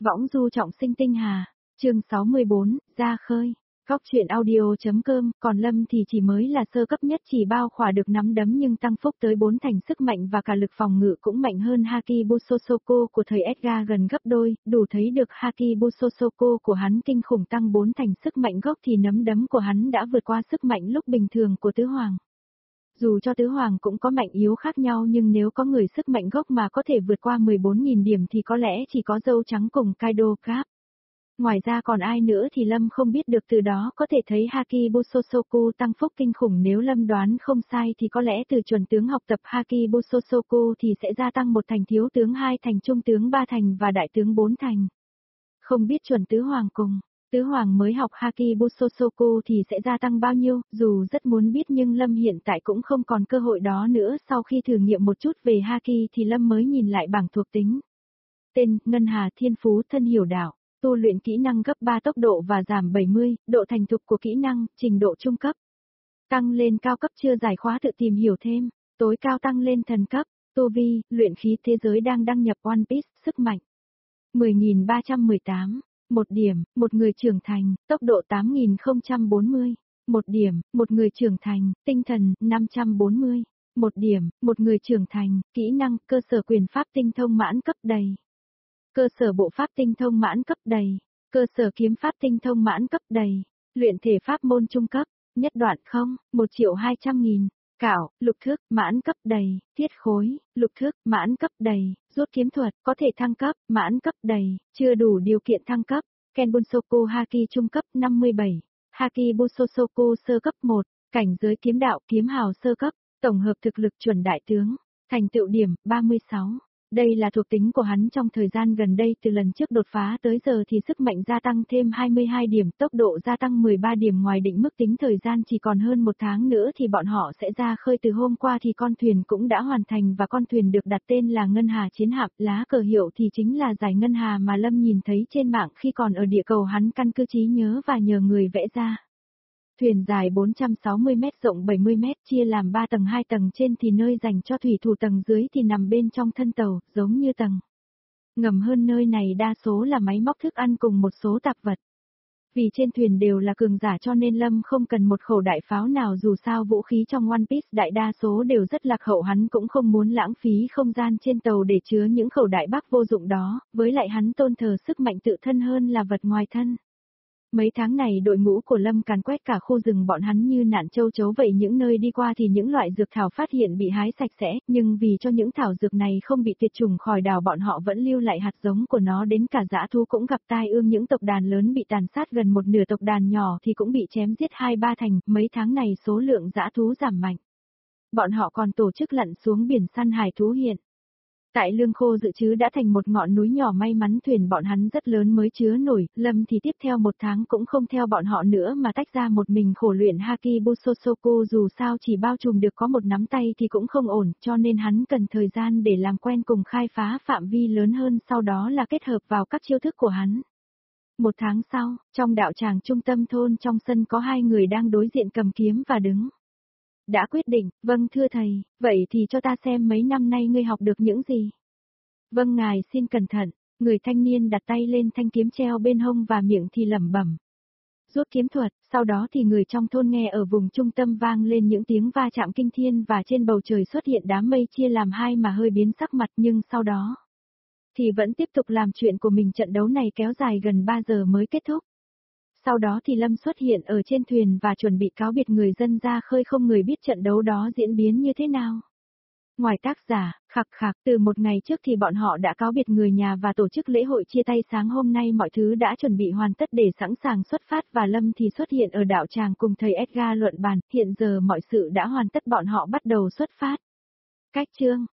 Võng du trọng sinh tinh hà, chương 64, ra khơi. Góc truyện audio.com, còn Lâm thì chỉ mới là sơ cấp nhất, chỉ bao khỏa được nắm đấm nhưng tăng phúc tới 4 thành sức mạnh và cả lực phòng ngự cũng mạnh hơn Haki Busosoko của thời Edgar gần gấp đôi, đủ thấy được Haki Busosoko của hắn kinh khủng, tăng 4 thành sức mạnh gốc thì nắm đấm của hắn đã vượt qua sức mạnh lúc bình thường của tứ hoàng. Dù cho tứ hoàng cũng có mạnh yếu khác nhau nhưng nếu có người sức mạnh gốc mà có thể vượt qua 14.000 điểm thì có lẽ chỉ có dâu trắng cùng Kaido Cap. Ngoài ra còn ai nữa thì Lâm không biết được, từ đó có thể thấy Haki Busosoku tăng phúc kinh khủng. Nếu Lâm đoán không sai thì có lẽ từ chuẩn tướng học tập Haki Busosoku thì sẽ gia tăng 1 thành, thiếu tướng 2 thành, trung tướng 3 thành và đại tướng 4 thành. Không biết chuẩn tứ hoàng cùng tứ hoàng mới học Haki Busosoku thì sẽ gia tăng bao nhiêu, dù rất muốn biết nhưng Lâm hiện tại cũng không còn cơ hội đó nữa. Sau khi thử nghiệm một chút về Haki thì Lâm mới nhìn lại bảng thuộc tính. Tên: Ngân Hà, thiên phú thân hiểu đạo, tu luyện kỹ năng gấp 3 tốc độ và giảm 70, độ thành thục của kỹ năng, trình độ trung cấp. Tăng lên cao cấp chưa giải khóa tự tìm hiểu thêm, tối cao tăng lên thần cấp, tu vi, luyện khí thế giới đang đăng nhập One Piece, sức mạnh 10.318, 1 điểm, một người trưởng thành, tốc độ 8.040, 1 điểm, một người trưởng thành, tinh thần 540, 1 điểm, một người trưởng thành, kỹ năng, cơ sở quyền pháp tinh thông mãn cấp đầy. Cơ sở bộ pháp tinh thông mãn cấp đầy, cơ sở kiếm pháp tinh thông mãn cấp đầy, luyện thể pháp môn trung cấp, nhất đoạn không, 1.200.000, cạo, lục thức, mãn cấp đầy, thiết khối, lục thức, mãn cấp đầy, rút kiếm thuật, có thể thăng cấp, mãn cấp đầy, chưa đủ điều kiện thăng cấp, Kenbunsoku Haki trung cấp 57, Haki Busosoku sơ cấp 1, cảnh giới kiếm đạo, kiếm hào sơ cấp, tổng hợp thực lực chuẩn đại tướng, thành tựu điểm, 36. Đây là thuộc tính của hắn trong thời gian gần đây, từ lần trước đột phá tới giờ thì sức mạnh gia tăng thêm 22 điểm, tốc độ gia tăng 13 điểm. Ngoài định mức tính thời gian chỉ còn hơn 1 tháng nữa thì bọn họ sẽ ra khơi. Từ hôm qua thì con thuyền cũng đã hoàn thành và con thuyền được đặt tên là Ngân Hà Chiến Hạm, lá cờ hiệu thì chính là dải ngân hà mà Lâm nhìn thấy trên mạng khi còn ở địa cầu. Hắn căn cứ trí nhớ và nhờ người vẽ ra. Thuyền dài 460m, rộng 70m, chia làm 3 tầng, 2 tầng trên thì nơi dành cho thủy thủ, tầng dưới thì nằm bên trong thân tàu, giống như tầng ngầm hơn. Nơi này đa số là máy móc, thức ăn cùng một số tạp vật. Vì trên thuyền đều là cường giả cho nên Lâm không cần một khẩu đại pháo nào, dù sao vũ khí trong One Piece đại đa số đều rất lạc hậu, hắn cũng không muốn lãng phí không gian trên tàu để chứa những khẩu đại bác vô dụng đó, với lại hắn tôn thờ sức mạnh tự thân hơn là vật ngoài thân. Mấy tháng này đội ngũ của Lâm càn quét cả khu rừng bọn hắn như nạn châu chấu vậy, những nơi đi qua thì những loại dược thảo phát hiện bị hái sạch sẽ, nhưng vì cho những thảo dược này không bị tuyệt chủng khỏi đảo, bọn họ vẫn lưu lại hạt giống của nó. Đến cả dã thú cũng gặp tai ương, những tộc đàn lớn bị tàn sát, gần một nửa tộc đàn nhỏ thì cũng bị chém giết 2-3 thành. Mấy tháng này số lượng dã thú giảm mạnh. Bọn họ còn tổ chức lặn xuống biển săn hải thú hiện. Tại lương khô dự trữ đã thành một ngọn núi nhỏ, may mắn thuyền bọn hắn rất lớn mới chứa nổi. Lâm thì tiếp theo 1 tháng cũng không theo bọn họ nữa mà tách ra một mình khổ luyện Haki Busosoku, dù sao chỉ bao trùm được có một nắm tay thì cũng không ổn, cho nên hắn cần thời gian để làm quen cùng khai phá phạm vi lớn hơn, sau đó là kết hợp vào các chiêu thức của hắn. 1 tháng sau, trong đạo tràng trung tâm thôn, trong sân có 2 người đang đối diện cầm kiếm và đứng. Đã quyết định, vâng thưa thầy, vậy thì cho ta xem mấy năm nay ngươi học được những gì. Vâng ngài xin cẩn thận, người thanh niên đặt tay lên thanh kiếm treo bên hông và miệng thì lẩm bẩm. Rút kiếm thuật, sau đó thì người trong thôn nghe ở vùng trung tâm vang lên những tiếng va chạm kinh thiên và trên bầu trời xuất hiện đám mây chia làm 2 mà hơi biến sắc mặt, nhưng sau đó thì vẫn tiếp tục làm chuyện của mình. Trận đấu này kéo dài gần 3 giờ mới kết thúc. Sau đó thì Lâm xuất hiện ở trên thuyền và chuẩn bị cáo biệt người dân ra khơi, không người biết trận đấu đó diễn biến như thế nào. Ngoài tác giả, khặc khặc, từ 1 ngày trước thì bọn họ đã cáo biệt người nhà và tổ chức lễ hội chia tay. Sáng hôm nay mọi thứ đã chuẩn bị hoàn tất để sẵn sàng xuất phát và Lâm thì xuất hiện ở đạo tràng cùng thầy Edgar luận bàn. Hiện giờ mọi sự đã hoàn tất, bọn họ bắt đầu xuất phát. Cách chương